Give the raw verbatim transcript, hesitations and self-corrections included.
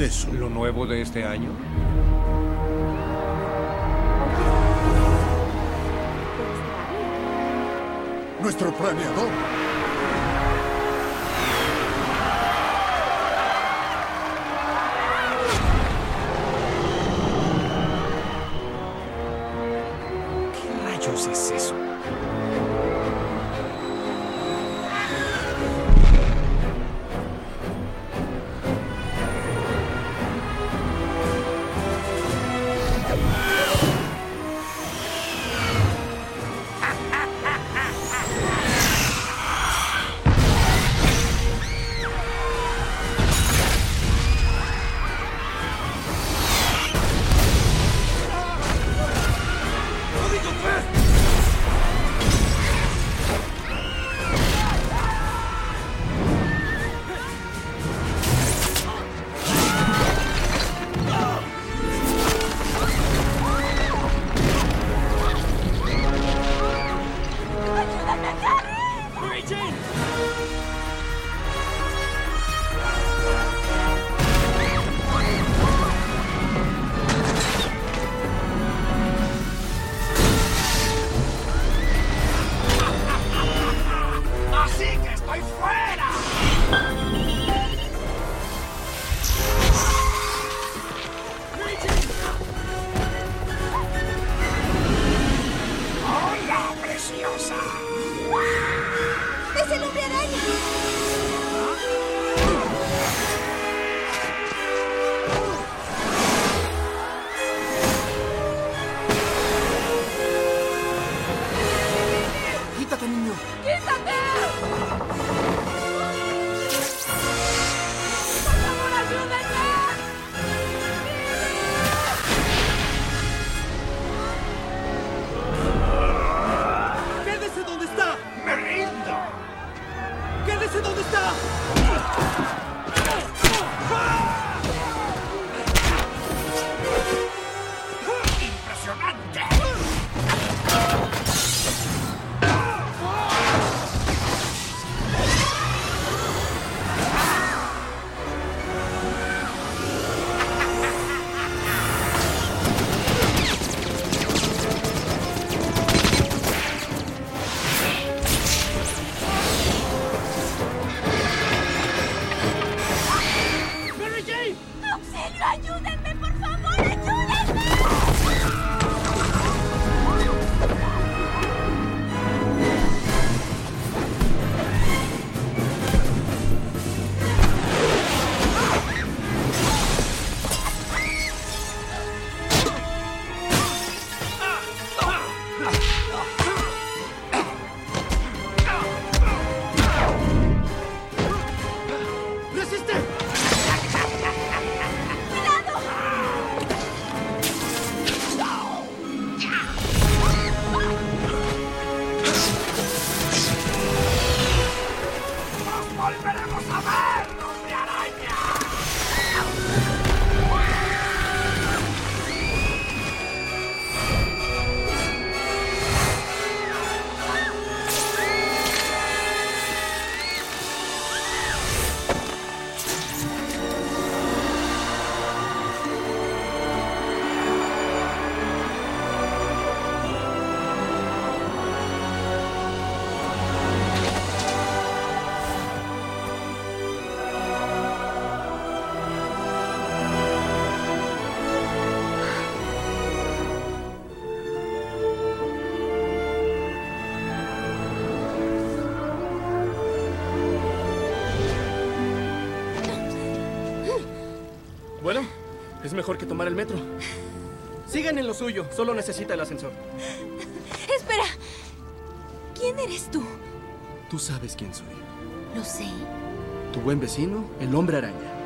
eso? ¿Lo nuevo de este año? ¡Nuestro planeador! ¿Qué rayos es eso? ¡Es el hombre araña! ¡Quítate, niño! ¡Quítate! ¡Por favor, ayúdenme! ¡Quédese donde está! ¡Me rindo! ¡Quédese donde está! ¡Impresionante! ¡Auxilio! ¡Ayúdenme, por favor! ¡Ayúdenme! ¡Resiste! ¡Volveremos a ver, hombre araña! Bueno, es mejor que tomar el metro. Sigan en lo suyo, solo necesita el ascensor. Espera. ¿Quién eres tú? Tú sabes quién soy. Lo sé. Tu buen vecino, el hombre araña.